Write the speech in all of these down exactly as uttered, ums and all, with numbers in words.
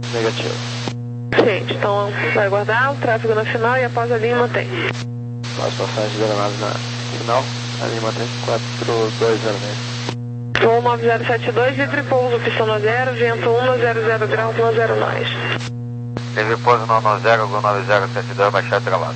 Negativo. Gente, então vai aguardar o tráfego na final e após a linha mantém. Após passagem de aeronave na final, a linha mantém quatro dois zero seis. Voo nove zero sete dois, livre pouso, pistão a zero, vento um, zero zero graus, um zero nós. Livre pouso nove zero, Gol nove zero sete dois, baixar travado.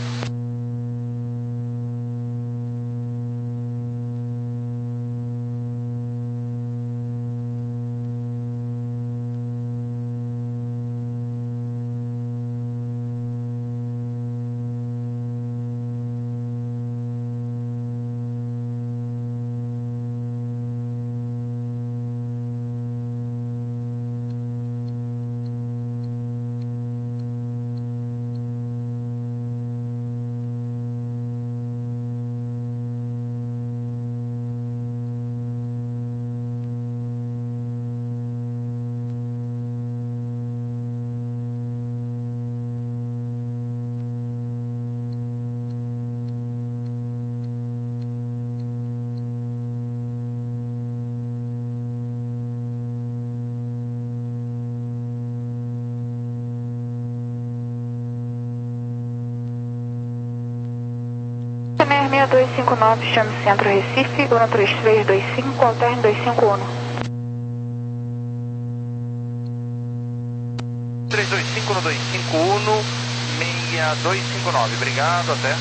seis seis dois cinco nove, chame Centro Recife, um três três dois cinco, alterne dois cinco um. três dois cinco no dois cinco um, seis dois cinco nove, obrigado, até.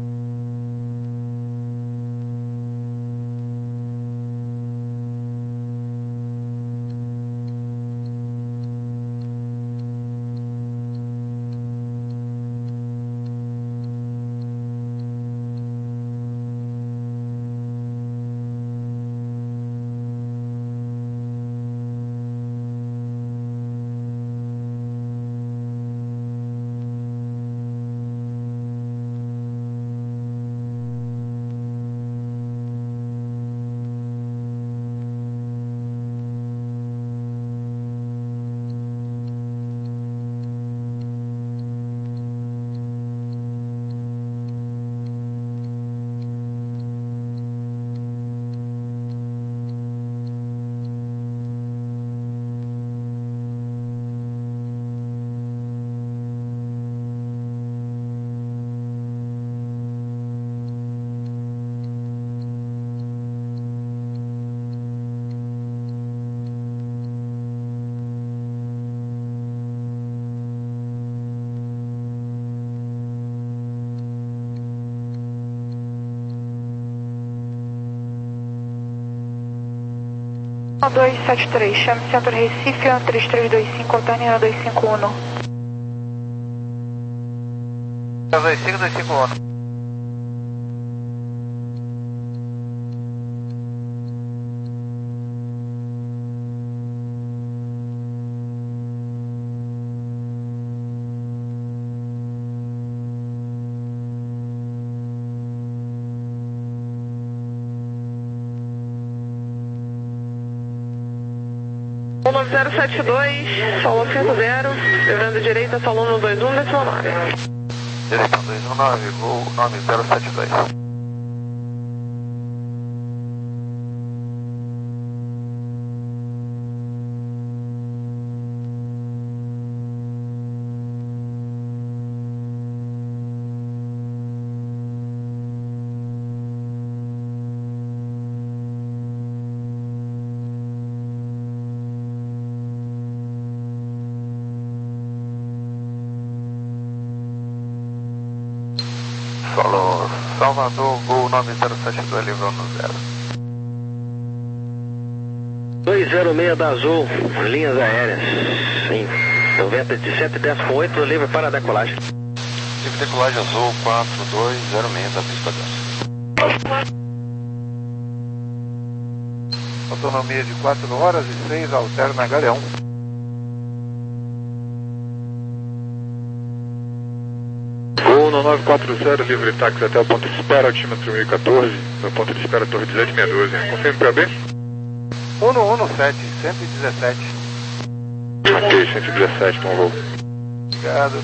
dois sete três, chame Centro Recife, um três três dois cinco, alterne dois cinco um. dois cinco dois cinco um. nove zero sete dois, Salão cinco zero, livrando direita, Salão dois um, décimo nove. Direção dois um nove, Gol nove zero sete dois. Solo Salvador, Gol nove zero sete dois, livrando zero. dois zero seis da Azul, linhas aéreas, em noventa e sete, dez com oito, livre para decolagem. Livre decolagem Azul quatro dois zero seis da pista dez. Autonomia de quatro horas e seis, alterna Galeão. Gol no nove quatro zero, livre táxi até o ponto de espera, altímetro mil e quatorze, no ponto de espera Torre dezoito seiscentos e doze. Confirme P A B? um um sete, cento e dezessete. Ok, cento e dezessete, bom voo. Obrigado.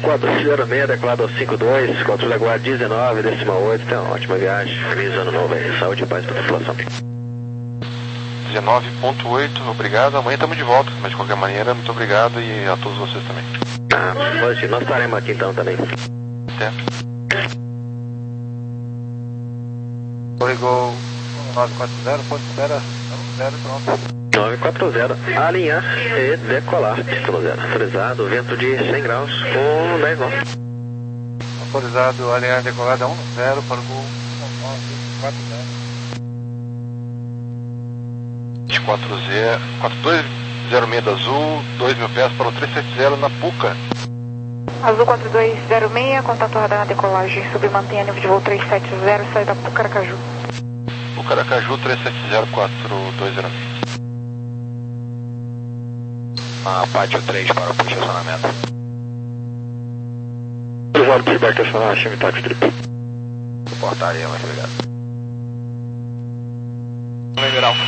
quatro zero seis, declarado cinco dois, Quatro Jaguar dezenove, décima oito, tenha uma ótima viagem, feliz ano novo aí, saúde e paz para a população. dezenove ponto oito, obrigado, amanhã estamos de volta, mas de qualquer maneira, muito obrigado e a todos vocês também. Ah, positivo, nós estaremos aqui então também. Até. Corrigou nove quatro zero, ponto espera zero, pronto. nove quatro zero, alinhar e decolar, pista zero, autorizado, vento de cem graus, com dez nove. Autorizado, alinhar decolada um zero, para o gol nove quatro zero. quatro dois zero seis da Azul, dois mil pés para o trezentos e setenta na Puca. Azul quatro dois zero seis, contato radar na decolagem, submantenha nível de voo trezentos e setenta, sai da Puca Aracaju. Puca Aracaju, trezentos e setenta, quatro dois zero seis. Ah, pátio três para o posicionamento. Autorizado para feedback acionar, chame táxi trip. Portaria, mas obrigado. November Alpha.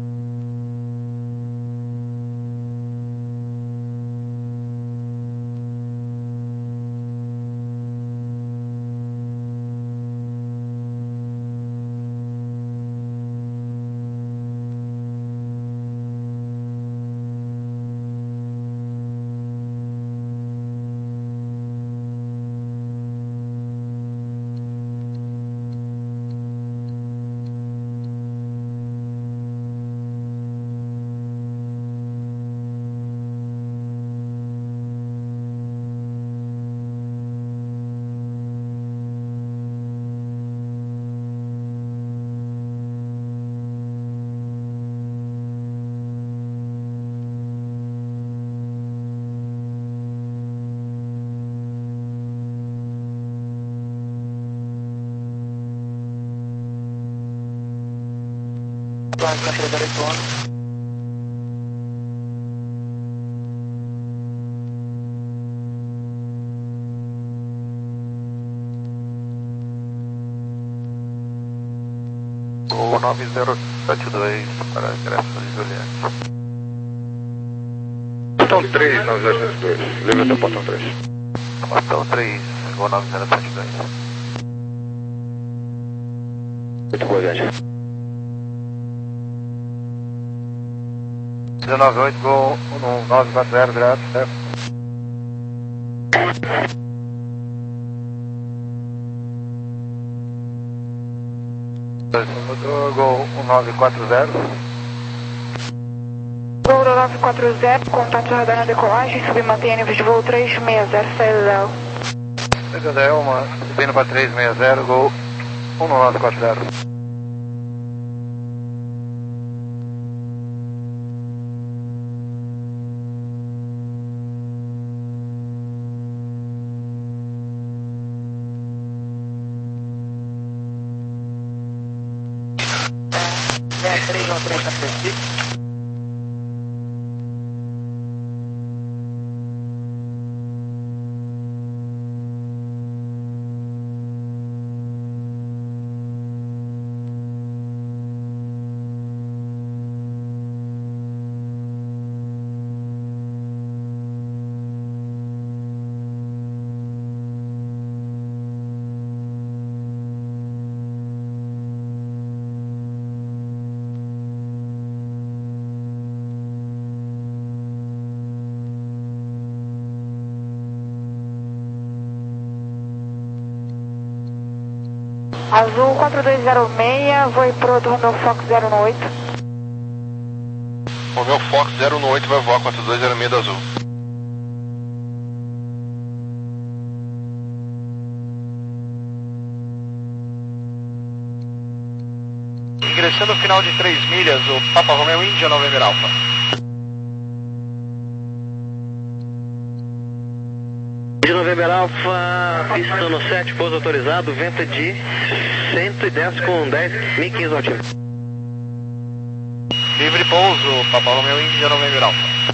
O nove zero sete dois para Graça de Juliette. Portão três, nove zero sete dois. Livre até o portão três. Portão três, o nove zero sete dois. Muito boa viagem. dezenove oito, gol no nove quatro zero, graças, certo? Gol nove quatro zero. Gol nove quatro zero, contato radar na decolagem, submantenha nível de voo trezentos e sessenta, sai da Del. Sai da Del, uma, subindo para trezentos e sessenta, gol um nove quatro zero. Azul quatro dois zero seis, voe pro do Romeo Fox zero um oito. Romeo Fox zero um oito vai voar quatro dois zero seis da Azul. Ingressando no final de três milhas, o Papa Romeo Índia November Alpha. De November Alpha, pista no sete, pouso autorizado, vento de cento e dez com dez, mil e quinze altímetro. Livre pouso, Papa Romeo Índia November Alpha.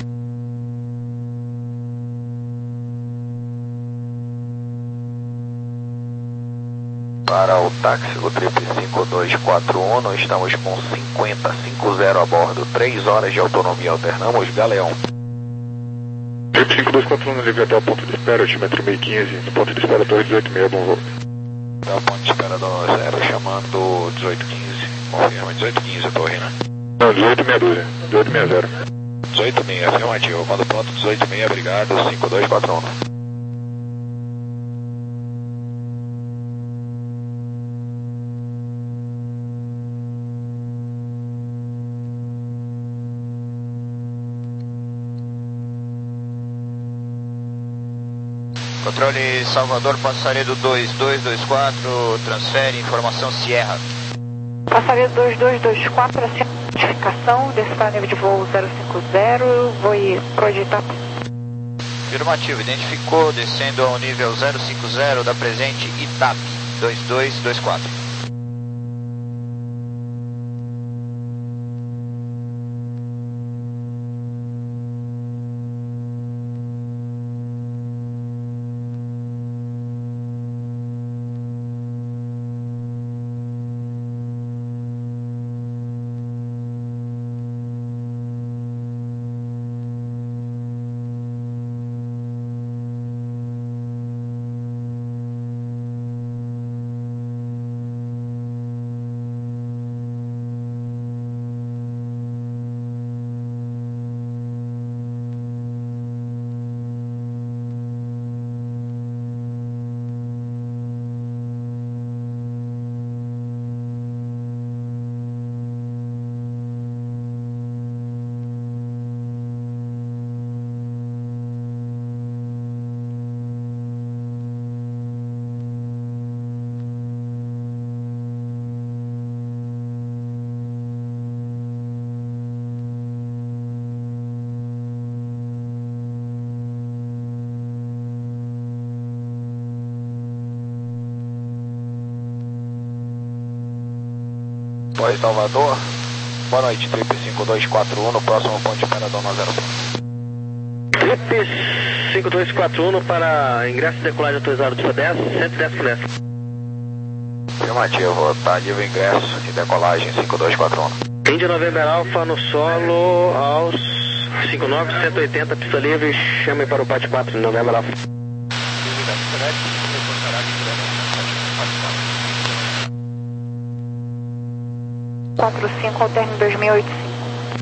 Para o táxi, o trip cinco dois quatro um, estamos com cinquenta, cinquenta a bordo, três horas de autonomia, alternamos Galeão. Trip cinco dois quatro um, livre até o ponto de espera, altímetro meio quinze, ponto de espera torre dezoito seis, bom voo. Até o ponto de espera do zero, chamando dezoito quinze, confirma, dezoito quinze a torre, né? Não, dezoito seis doze, dezoito seis zero. dezoito seis, afirmativo, manda pronto, dezoito seis, obrigado, cinco dois quatro um. Controle Salvador, passaredo dois dois dois quatro, transfere informação Sierra. Passaredo dois dois dois quatro, acima de notificação, desce para nível de voo zero cinco zero, vou ir projetar. Afirmativo, identificou, descendo ao nível zero cinco zero da presente Itap dois dois dois quatro. Oi, Salvador. Boa noite, Trip cinco dois quatro um, no próximo ponto de espera Dona zero. Trip cinco dois quatro um para ingresso e decolagem autorizado para dez, cento e dez por dez. Afirmativo, tá livre ingresso e decolagem cinco dois quatro um. Índia November Alpha no solo aos cinco nove, cento e oitenta, pista livre, chame para o Pat quatro, November Alpha. quatro cinco, ao término dois mil e oitenta e cinco.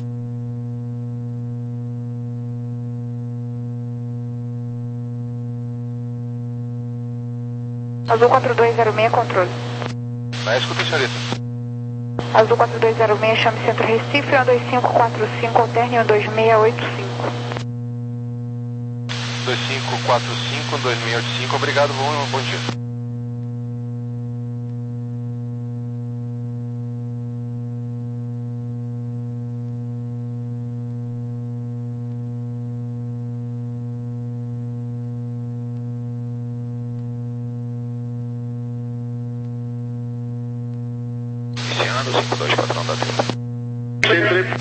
Azul quatro dois zero seis, controle. Na escuta, senhorita. Azul quatro dois zero seis, chame Centro Recife, um dois cinco quatro cinco, ao término um dois seis oito cinco. dois cinco quatro cinco, dois seis oito cinco, obrigado, bom, bom dia. cinco dois quatro um da Trip.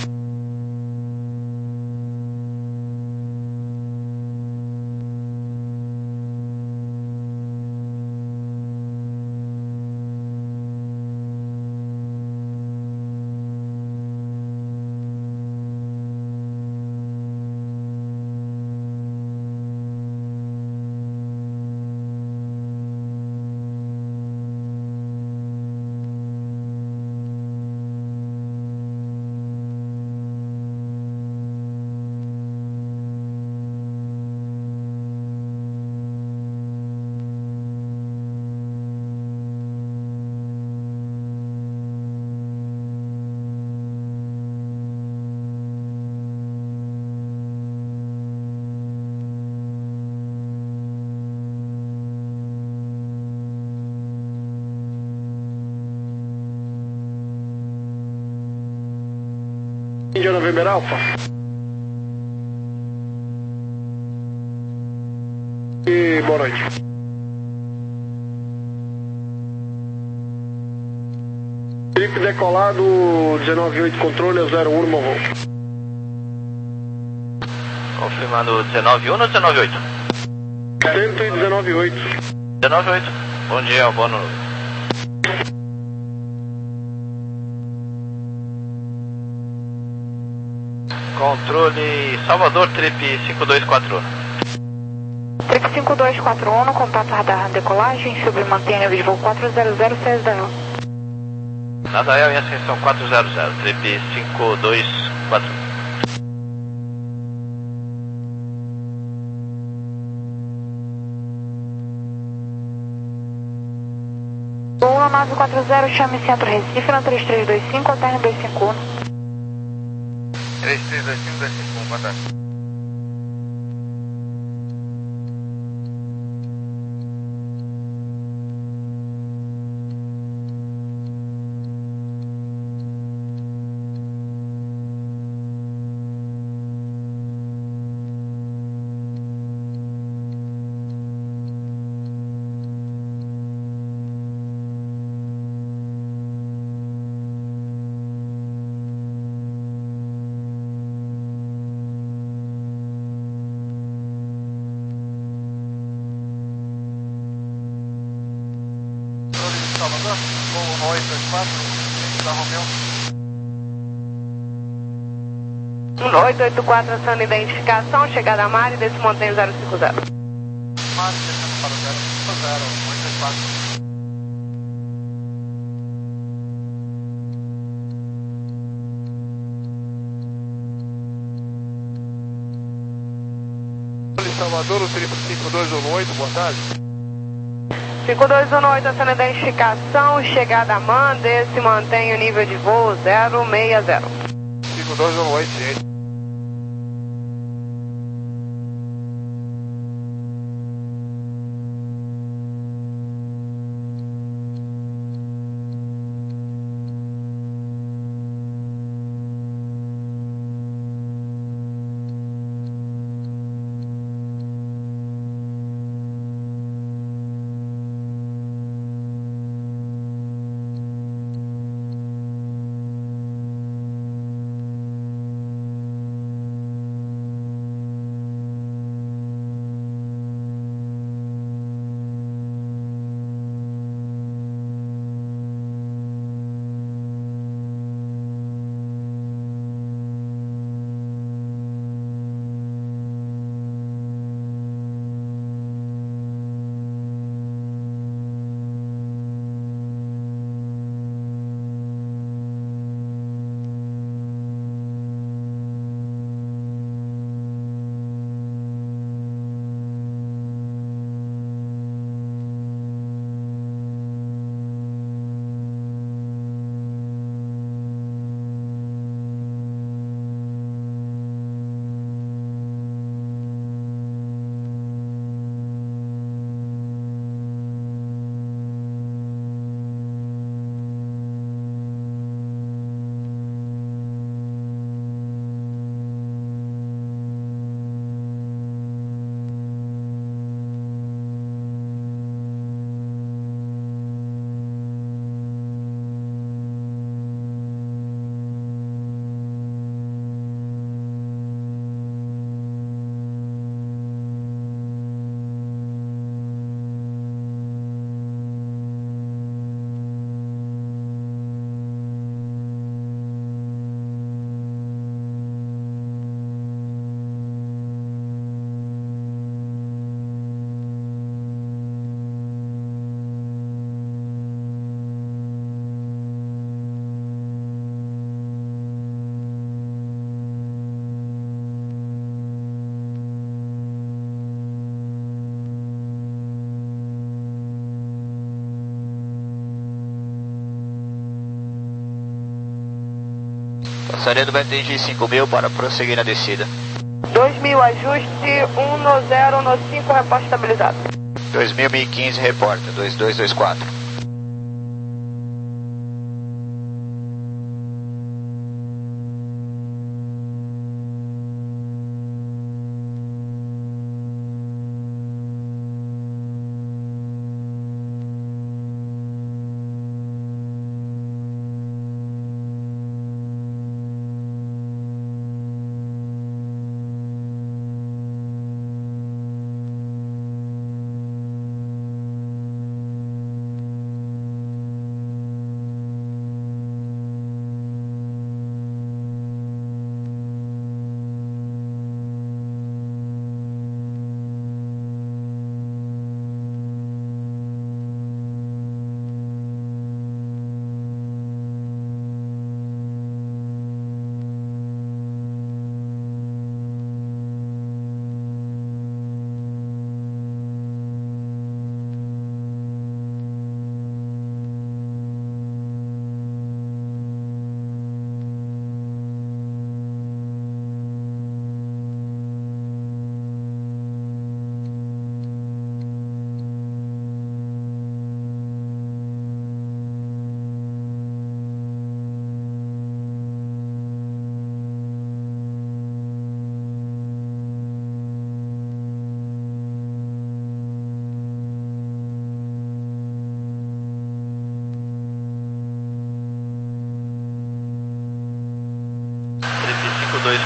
Índia November Alpha. E boa noite. Trip decolado, dezenove oito, controle, zero um, no voo. Confirmando dezenove um ou dezenove oito? cento e dezenove oito. dezenove oito. Bom dia, boa noite. Controle Salvador, Trip cinco dois quatro um. Trip cinco dois quatro um, contato radar decolagem, sobre mantenha nível de voo quatro zero zero seis da Nadael em ascensão quatro zero zero, trip cinco dois quatro um. um nove quatro zero, chame centro Recife, na três três dois cinco, alterne dois cinco um. três três dois cinco dois cinco um, boa tarde. Salvador, voo oito dois quatro, da Romeu. oito oito quatro, acionando identificação, chegada a Mari, desse mantém zero cinco zero. Mari, descendo para o zero cinco zero, oito dois quatro. Salvador, o trip cinco dois um oito, boa tarde. cinco dois um oito, acionando identificação, chegada a Man, desse mantém o nível de voo zero seis zero. cinco dois um oito, gente. Passaria do B T G cinco mil para prosseguir na descida. dois mil, ajuste um no zero no cinco, reporte estabilizado. dois mil e quinze, reporta, dois dois dois quatro.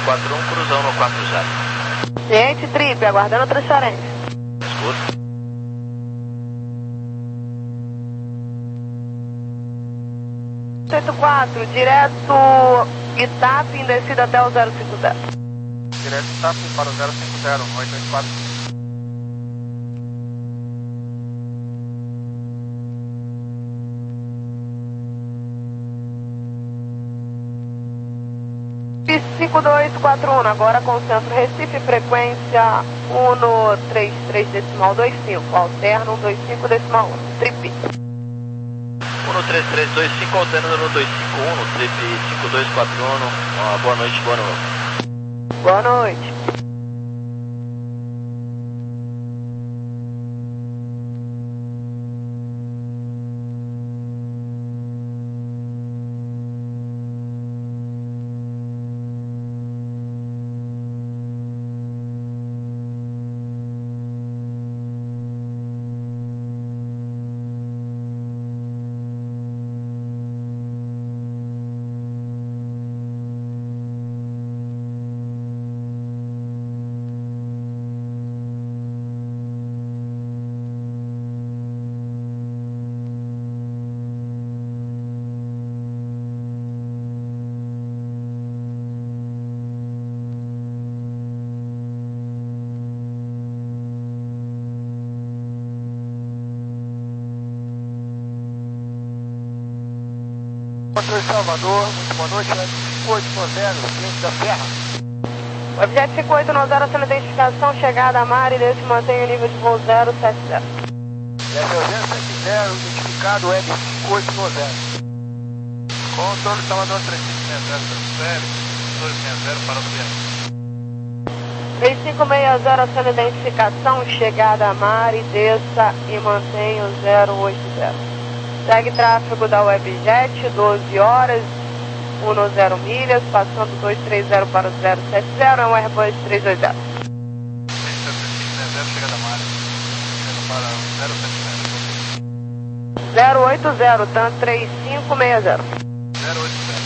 quatro um, cruzão no quatro zero. Ciente, trip, aguardando a transferência. Escuta. oito quatro, direto Itap, em descida até o zero cinco zero. Direto Itap para o zero cinco zero, oito oito quatro. cinco dois quatro um, agora com centro Recife, frequência um três três decimal dois cinco, alterno um dois cinco decimal um, trip. um três três dois cinco, alterno no dois cinco um, trip cinco dois quatro um, uh, boa noite, boa noite. Boa noite. Controle Salvador, muito boa noite, cinco oito zero, ciente da Serra. Objeto cinco oito zero, sendo identificação, chegada a Mari, desse mantém o nível de voo zero sete zero. zero sete zero, identificado, web cinco oito zero. Controle Salvador três cinco seis zero, transfere, dois seis zero para o Bianco. três cinco seis zero, sendo identificação, chegada a Mari, desça e mantém o zero oito zero. Segue tráfego da Webjet, doze horas, dez milhas, passando duzentos e trinta para o zero sete zero, é um Airbus três dois zero. Chegada a Mari, para o zero sete zero. zero oito zero, TAM três cinco seis zero. zero oito zero.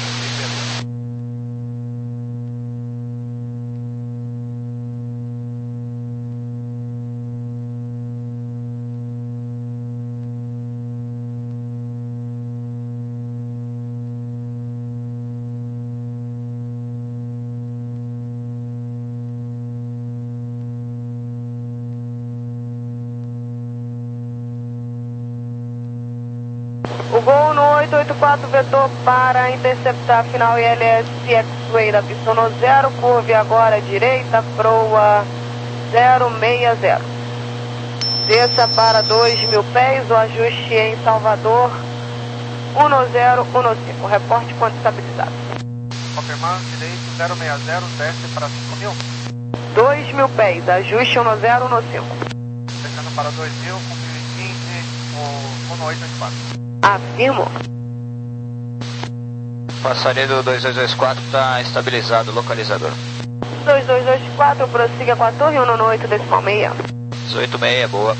O voo no oito oito quatro vetor para interceptar a final I L S X-Way da pista no zero, curve agora à direita, proa zero seis zero. Desça para dois mil pés, o ajuste em Salvador um zero um cinco, reporte quando estabilizado. Confirmando, direito zero seis zero, desce para cinco mil. dois mil pés, ajuste um zero um cinco. Descendo para dois mil, com mil e quinze, o um oito oito quatro. Afirmo. Passaredo dois dois dois quatro está estabilizado, localizador. dois dois dois quatro, prossiga com a torre um oito decimal seis. dezoito seis, boa.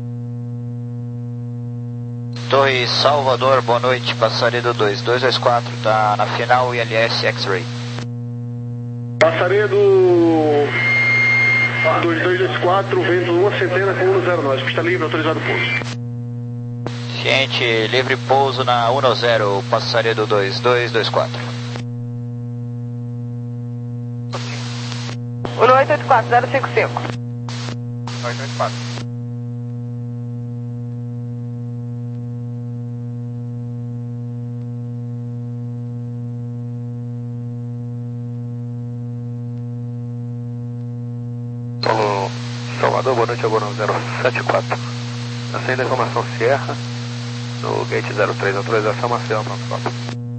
Torre Salvador, boa noite, Passaredo dois dois dois quatro, está na final I L S X-Ray. Passaredo dois dois dois quatro, vento uma centena com um zero nove, pista livre, autorizado pouso. Ciente, livre pouso na um zero, Passaredo dois dois dois quatro. um oito oito quatro, zero cinco cinco. oito oito quatro. Alô, Salvador, boa noite, agora no zero sete quatro. Acende a informação Sierra, no gate zero três, autorização Maceió, pronto, pronto.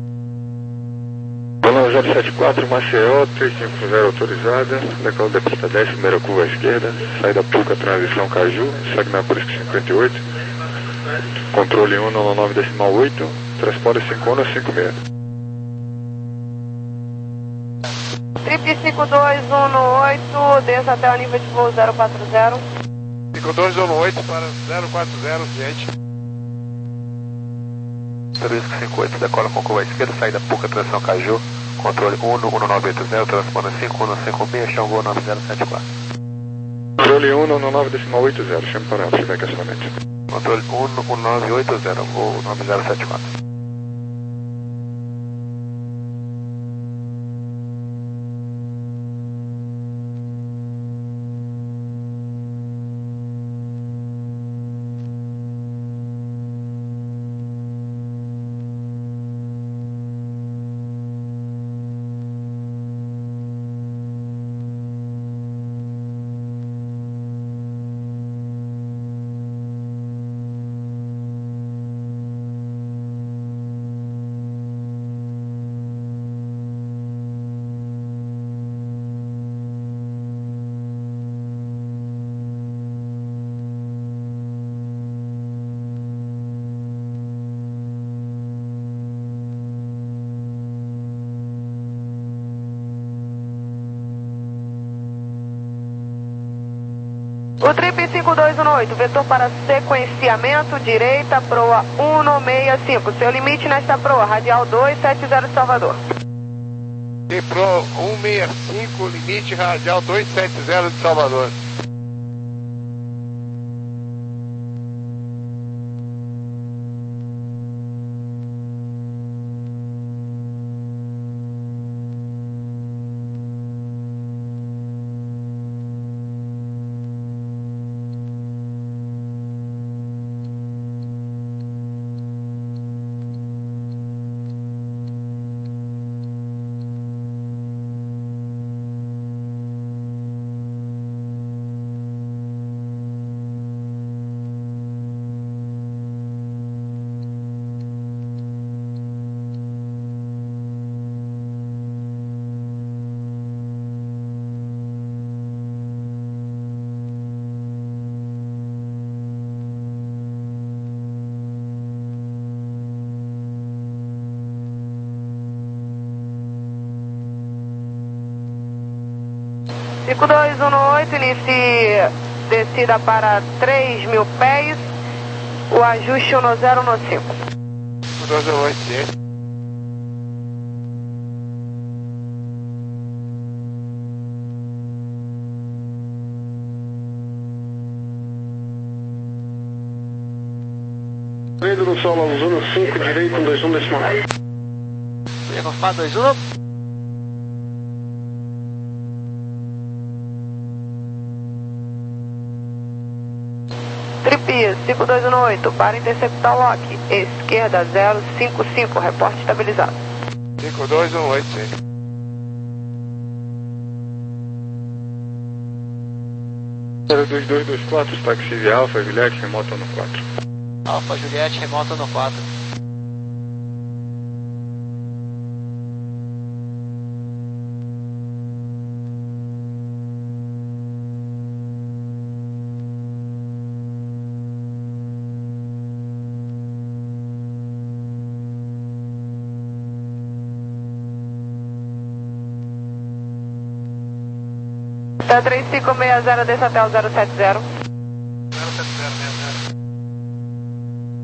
Bolão zero sete quatro, Maceió, três cinco zero autorizada, decola da pista dez, primeira curva à esquerda, saída Puca, transição Caju, segue na Brusque cinquenta e oito, controle um nove nove decimal oito, transporte cinco um cinco seis. Trip cinco dois um oito, desça até o nível de voo zero quatro zero. cinco dois um oito para zero quatro zero, ciente. Brusque cinquenta e oito, decola com curva à esquerda, saída Puca, transição Caju, Controle um um nove oito zero, transpondendo cinco um cinco seis, chão voo nove zero sete quatro. Controle um um nove oito zero, chame para se tiver cancelamento. Controle um um nove oito zero, voo nove zero sete quatro. O trip cinco dois um oito, vetor para sequenciamento, direita, proa um seis cinco. Seu limite nesta proa, radial dois sete zero de Salvador. T Pro um seis cinco, limite radial dois sete zero de Salvador. cinco dois um oito, inicie descida para três mil pés, o ajuste um zero um cinco. cinco dois um oito, sim. Pedro no solo, zona cinco, direito, um dois um decimal. Confirmado dois um. Tripi cinco dois um oito, para interceptar o lock, esquerda zero cinco cinco, reporte estabilizado. cinco dois um oito, sim. zero dois dois dois quatro, táxi Alfa, Juliette, remota no quatro. Alfa, Juliette, remota no quatro. três cinco seis zero, desce até o zero sete zero.